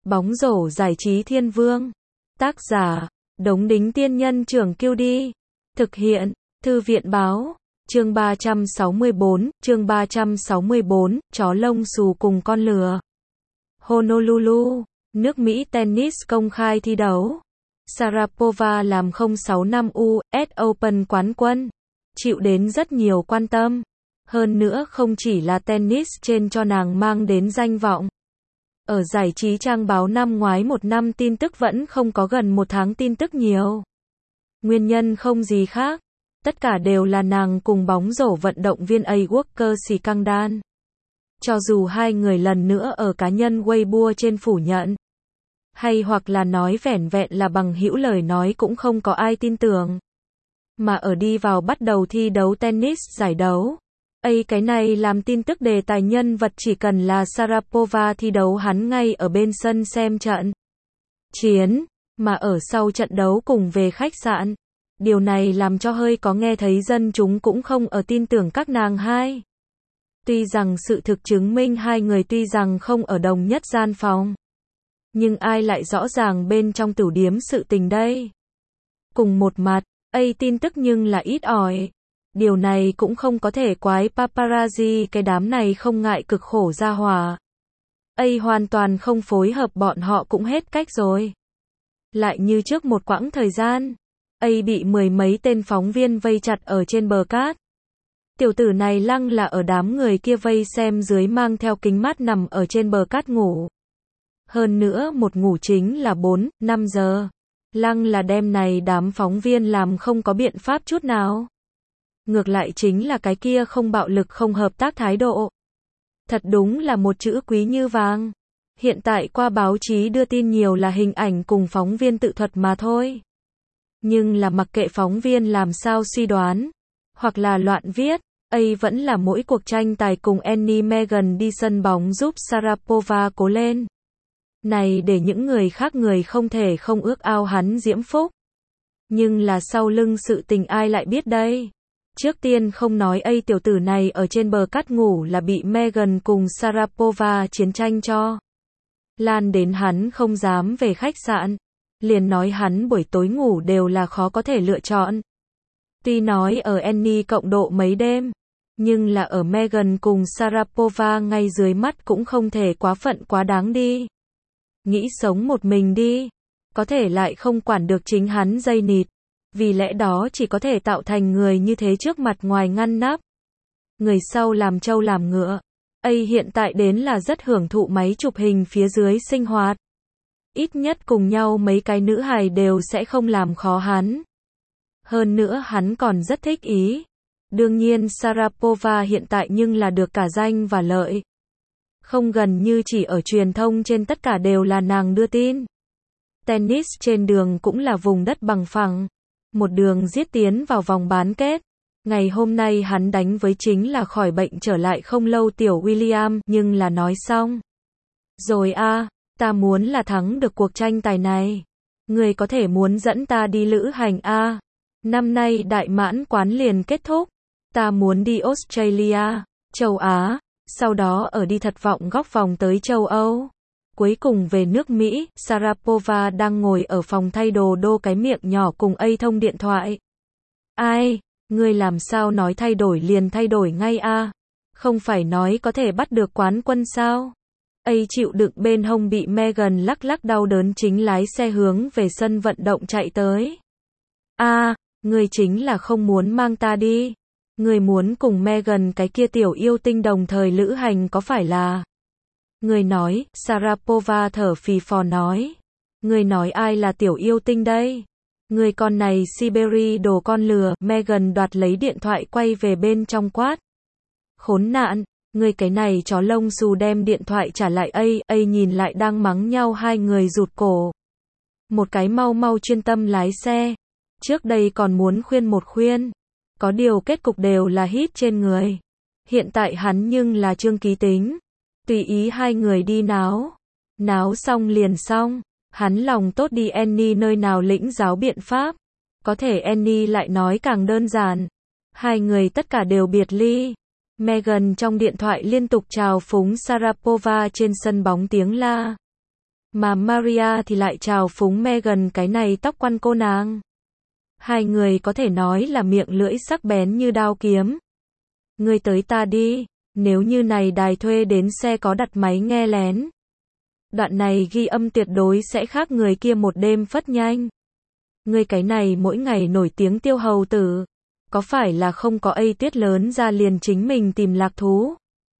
Bóng rổ giải trí thiên vương. Tác giả, Đống Đính Tiên Nhân Trưởng Kiêu Đi. Thực hiện, Thư viện Báo. Chương 364, chương 364, chó lông xù cùng con lừa. Honolulu, nước Mỹ tennis công khai thi đấu. Sharapova làm 06 năm US Open quán quân. Chịu đến rất nhiều quan tâm. Hơn nữa không chỉ là tennis trên cho nàng mang đến danh vọng. Ở giải trí trang báo năm ngoái một năm tin tức vẫn không có gần một tháng tin tức nhiều. Nguyên nhân không gì khác. Tất cả đều là nàng cùng bóng rổ vận động viên A Walker Scandal. Cho dù hai người lần nữa ở cá nhân Weibo trên phủ nhận. Hay hoặc là nói vẻn vẹn là bằng hữu lời nói cũng không có ai tin tưởng. Mà ở đi vào bắt đầu thi đấu tennis giải đấu. Cái này làm tin tức đề tài nhân vật chỉ cần là Sharapova thi đấu hắn ngay ở bên sân xem trận chiến, mà ở sau trận đấu cùng về khách sạn. Điều này làm cho hơi có nghe thấy dân chúng cũng không ở tin tưởng các nàng hai. Tuy rằng sự thực chứng minh hai người tuy rằng không ở đồng nhất gian phòng. Nhưng ai lại rõ ràng bên trong tửu điếm sự tình đây. Cùng một mặt, tin tức nhưng là ít ỏi. Điều này cũng không có thể quái paparazzi cái đám này không ngại cực khổ ra hòa. Hoàn toàn không phối hợp bọn họ cũng hết cách rồi. Lại như trước một quãng thời gian. Bị mười mấy tên phóng viên vây chặt ở trên bờ cát. Tiểu tử này lăng là ở đám người kia vây xem dưới mang theo kính mát nằm ở trên bờ cát ngủ. Hơn nữa một ngủ chính là 4-5 giờ. Lăng là đêm này đám phóng viên làm không có biện pháp chút nào. Ngược lại chính là cái kia không bạo lực không hợp tác thái độ. Thật đúng là một chữ quý như vàng. Hiện tại qua báo chí đưa tin nhiều là hình ảnh cùng phóng viên tự thuật mà thôi. Nhưng là mặc kệ phóng viên làm sao suy đoán, hoặc là loạn viết, vẫn là mỗi cuộc tranh tài cùng Annie Megan đi sân bóng giúp Sharapova cố lên. Này để những người khác người không thể không ước ao hắn diễm phúc. Nhưng là sau lưng sự tình ai lại biết đây? Trước tiên không nói tiểu tử này ở trên bờ cát ngủ là bị Megan cùng Sharapova chiến tranh cho. Lan đến hắn không dám về khách sạn. Liền nói hắn buổi tối ngủ đều là khó có thể lựa chọn. Tuy nói ở Annie cộng độ mấy đêm. Nhưng là ở Megan cùng Sharapova ngay dưới mắt cũng không thể quá phận quá đáng đi. Nghĩ sống một mình đi. Có thể lại không quản được chính hắn dây nịt. Vì lẽ đó chỉ có thể tạo thành người như thế trước mặt ngoài ngăn nắp. Người sau làm trâu làm ngựa. Hiện tại đến là rất hưởng thụ máy chụp hình phía dưới sinh hoạt. Ít nhất cùng nhau mấy cái nữ hài đều sẽ không làm khó hắn. Hơn nữa hắn còn rất thích ý. Đương nhiên Sharapova hiện tại nhưng là được cả danh và lợi. Không gần như chỉ ở truyền thông trên tất cả đều là nàng đưa tin. Tennis trên đường cũng là vùng đất bằng phẳng. Một đường giết tiến vào vòng bán kết. Ngày hôm nay hắn đánh với chính là khỏi bệnh trở lại không lâu tiểu William, nhưng là nói xong. Rồi ta muốn là thắng được cuộc tranh tài này. Người có thể muốn dẫn ta đi lữ hành năm nay đại mãn quán liền kết thúc. Ta muốn đi Australia, châu Á, sau đó ở đi thật vọng góc vòng tới châu Âu. Cuối cùng về nước Mỹ, Sharapova đang ngồi ở phòng thay đồ đô cái miệng nhỏ cùng thông điện thoại. Ngươi làm sao nói thay đổi liền thay đổi ngay Không phải nói có thể bắt được quán quân sao? Chịu đựng bên hông bị Megan lắc lắc đau đớn chính lái xe hướng về sân vận động chạy tới. Ngươi chính là không muốn mang ta đi. Ngươi muốn cùng Megan cái kia tiểu yêu tinh đồng thời lữ hành có phải là? Ngươi nói, Sharapova thở phì phò nói. Ngươi nói ai là tiểu yêu tinh đây? Ngươi con này Siberia đồ con lừa. Megan đoạt lấy điện thoại quay về bên trong quát. Khốn nạn, ngươi cái này chó lông xù đem điện thoại trả lại nhìn lại đang mắng nhau hai người rụt cổ. Một cái mau mau chuyên tâm lái xe. Trước đây còn muốn khuyên một khuyên. Có điều kết cục đều là hít trên người. Hiện tại hắn nhưng là Trương Ký Tính. Tùy ý hai người đi náo. Náo xong liền xong. Hắn lòng tốt đi Annie nơi nào lĩnh giáo biện pháp. Có thể Annie lại nói càng đơn giản. Hai người tất cả đều biệt ly. Megan trong điện thoại liên tục chào phúng Sharapova trên sân bóng tiếng la. Mà Maria thì lại trào phúng Meghan cái này tóc quăn cô nàng. Hai người có thể nói là miệng lưỡi sắc bén như đao kiếm. Ngươi tới ta đi, nếu như này đài thuê đến xe có đặt máy nghe lén. Đoạn này ghi âm tuyệt đối sẽ khác người kia một đêm phất nhanh. Ngươi cái này mỗi ngày nổi tiếng tiêu hầu tử. Có phải là không có tuyết lớn ra liền chính mình tìm lạc thú?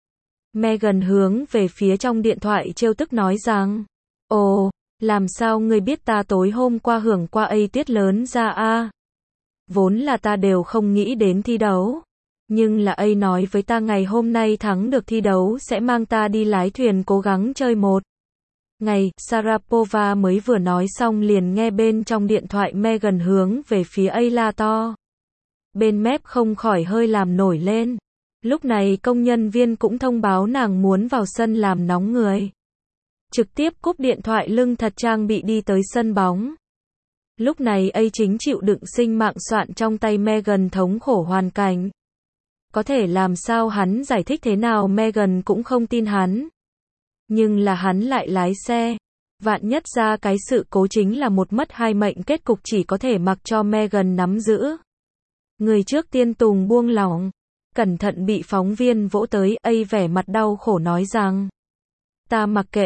Meghan hướng về phía trong điện thoại trêu tức nói rằng, ồ, làm sao ngươi biết ta tối hôm qua hưởng qua tuyết lớn ra a? Vốn là ta đều không nghĩ đến thi đấu. Nhưng là nói với ta ngày hôm nay thắng được thi đấu sẽ mang ta đi lái thuyền cố gắng chơi một ngày. Sharapova mới vừa nói xong liền nghe bên trong điện thoại Meghan hướng về phía la to. Bên mép không khỏi hơi làm nổi lên. Lúc này công nhân viên cũng thông báo nàng muốn vào sân làm nóng người. Trực tiếp cúp điện thoại lưng thật trang bị đi tới sân bóng. Lúc này chính chịu đựng sinh mạng soạn trong tay Meghan thống khổ hoàn cảnh. Có thể làm sao hắn giải thích thế nào Meghan cũng không tin hắn. Nhưng là hắn lại lái xe. Vạn nhất ra cái sự cố chính là một mất hai mệnh, kết cục chỉ có thể mặc cho Meghan nắm giữ. Người trước tiên Tùng buông lỏng. Cẩn thận bị phóng viên vỗ tới, vẻ mặt đau khổ nói rằng. Ta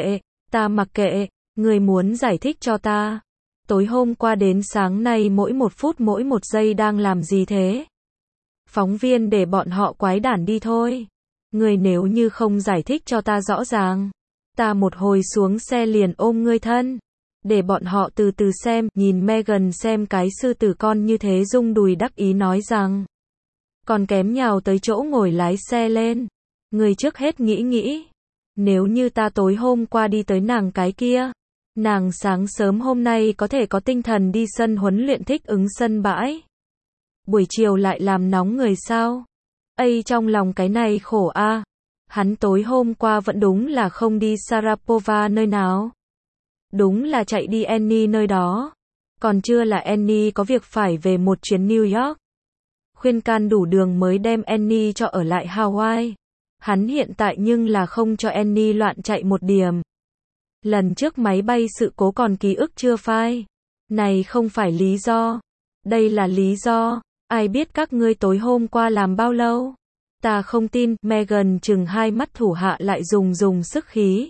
mặc kệ, người muốn giải thích cho ta. Tối hôm qua đến sáng nay mỗi một phút mỗi một giây đang làm gì thế? Phóng viên để bọn họ quái đản đi thôi. Người nếu như không giải thích cho ta rõ ràng. Ta một hồi xuống xe liền ôm ngươi thân. Để bọn họ từ từ xem, nhìn Meghan xem cái sư tử con như thế rung đùi đắc ý nói rằng. Còn kém nhào tới chỗ ngồi lái xe lên. Người trước hết nghĩ. Nếu như ta tối hôm qua đi tới nàng cái kia. Nàng sáng sớm hôm nay có thể có tinh thần đi sân huấn luyện thích ứng sân bãi. Buổi chiều lại làm nóng người sao? Trong lòng cái này khổ a. Hắn tối hôm qua vẫn đúng là không đi Sharapova nơi nào. Đúng là chạy đi Annie nơi đó. Còn chưa là Annie có việc phải về một chuyến New York. Khuyên can đủ đường mới đem Annie cho ở lại Hawaii. Hắn hiện tại nhưng là không cho Annie loạn chạy một điểm. Lần trước máy bay sự cố còn ký ức chưa phai. Này không phải lý do. Đây là lý do. Ai biết các ngươi tối hôm qua làm bao lâu? Ta không tin. Meghan chừng hai mắt thủ hạ lại dùng sức khí.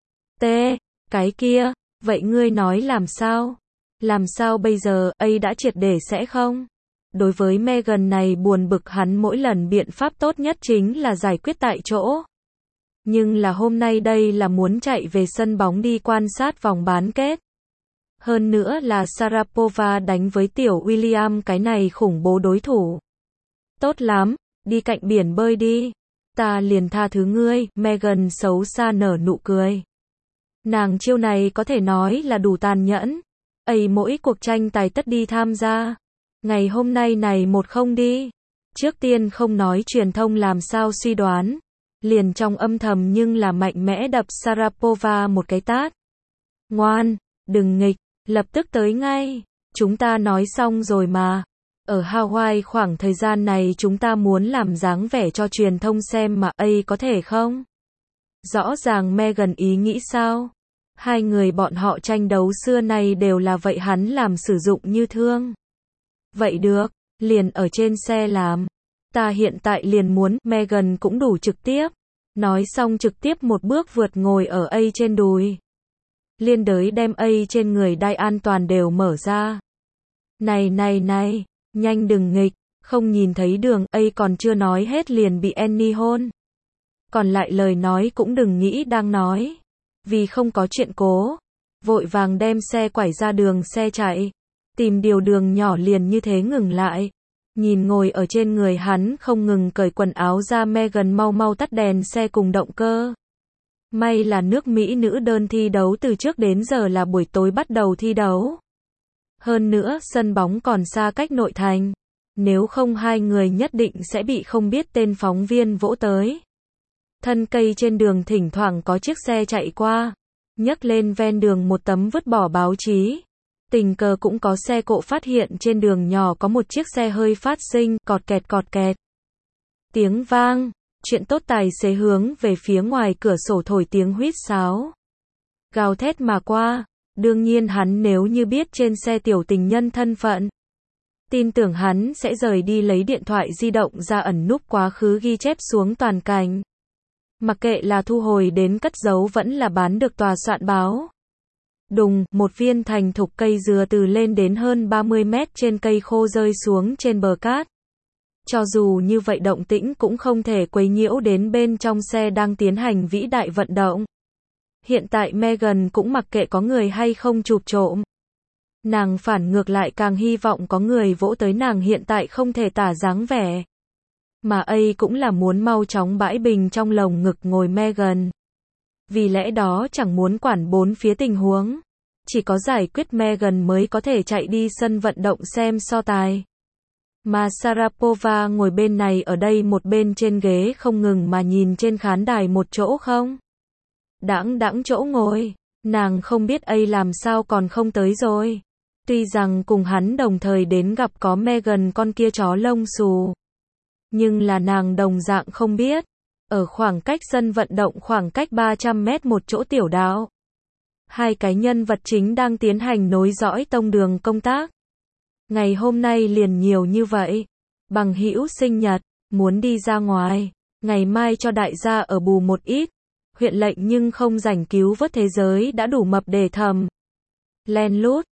Cái kia, vậy ngươi nói làm sao? Làm sao bây giờ, đã triệt để sẽ không? Đối với Meghan này buồn bực hắn mỗi lần biện pháp tốt nhất chính là giải quyết tại chỗ. Nhưng là hôm nay đây là muốn chạy về sân bóng đi quan sát vòng bán kết. Hơn nữa là Sharapova đánh với tiểu William cái này khủng bố đối thủ. Tốt lắm, đi cạnh biển bơi đi. Ta liền tha thứ ngươi, Meghan xấu xa nở nụ cười. Nàng chiêu này có thể nói là đủ tàn nhẫn. Mỗi cuộc tranh tài tất đi tham gia. Ngày hôm nay này một không đi. Trước tiên không nói truyền thông làm sao suy đoán. Liền trong âm thầm nhưng là mạnh mẽ đập Sharapova một cái tát. Ngoan, đừng nghịch, lập tức tới ngay. Chúng ta nói xong rồi mà. Ở Hawaii khoảng thời gian này chúng ta muốn làm dáng vẻ cho truyền thông xem mà có thể không? Rõ ràng Meghan ý nghĩ sao? Hai người bọn họ tranh đấu xưa nay đều là vậy, hắn làm sử dụng như thương. Vậy được, liền ở trên xe làm. Ta hiện tại liền muốn, Meghan cũng đủ trực tiếp. Nói xong trực tiếp một bước vượt ngồi ở trên đùi. Liên đới đem trên người đai an toàn đều mở ra. Này, nhanh đừng nghịch, không nhìn thấy đường, còn chưa nói hết liền bị Annie hôn. Còn lại lời nói cũng đừng nghĩ đang nói. Vì không có chuyện cố, vội vàng đem xe quải ra đường xe chạy. Tìm điều đường nhỏ liền như thế ngừng lại. Nhìn ngồi ở trên người hắn không ngừng cởi quần áo ra Meghan mau tắt đèn xe cùng động cơ. May là nước Mỹ nữ đơn thi đấu từ trước đến giờ là buổi tối bắt đầu thi đấu. Hơn nữa sân bóng còn xa cách nội thành. Nếu không hai người nhất định sẽ bị không biết tên phóng viên vỗ tới. Thân cây trên đường thỉnh thoảng có chiếc xe chạy qua. Nhấc lên ven đường một tấm vứt bỏ báo chí. Tình cờ cũng có xe cộ phát hiện trên đường nhỏ có một chiếc xe hơi phát sinh, cọt kẹt. Tiếng vang, chuyện tốt tài xế hướng về phía ngoài cửa sổ thổi tiếng huýt sáo. gào thét mà qua. Đương nhiên hắn nếu như biết trên xe tiểu tình nhân thân phận, tin tưởng hắn sẽ rời đi lấy điện thoại di động ra ẩn núp quá khứ ghi chép xuống toàn cảnh. Mặc kệ là thu hồi đến cất giấu vẫn là bán được tòa soạn báo. Đùng, một viên thành thục cây dừa từ lên đến hơn 30 mét trên cây khô rơi xuống trên bờ cát. Cho dù như vậy động tĩnh cũng không thể quấy nhiễu đến bên trong xe đang tiến hành vĩ đại vận động. Hiện tại Megan cũng mặc kệ có người hay không chụp trộm. Nàng phản ngược lại càng hy vọng có người vỗ tới nàng hiện tại không thể tả dáng vẻ. Mà ấy cũng là muốn mau chóng bãi bình trong lồng ngực ngồi Megan. Vì lẽ đó chẳng muốn quản bốn phía tình huống. Chỉ có giải quyết Megan mới có thể chạy đi sân vận động xem so tài. Mà Sharapova ngồi bên này ở đây một bên trên ghế không ngừng mà nhìn trên khán đài một chỗ không. Đãng chỗ ngồi. Nàng không biết ấy làm sao còn không tới rồi. Tuy rằng cùng hắn đồng thời đến gặp có Megan con kia chó lông xù. Nhưng là nàng đồng dạng không biết. Ở khoảng cách sân vận động khoảng cách 300 mét một chỗ tiểu đạo. Hai cái nhân vật chính đang tiến hành nối dõi tông đường công tác. Ngày hôm nay liền nhiều như vậy. Bằng hữu sinh nhật, muốn đi ra ngoài. Ngày mai cho đại gia ở bù một ít. Huyện lệnh nhưng không rảnh cứu vớt thế giới đã đủ mập để thầm. Len lút,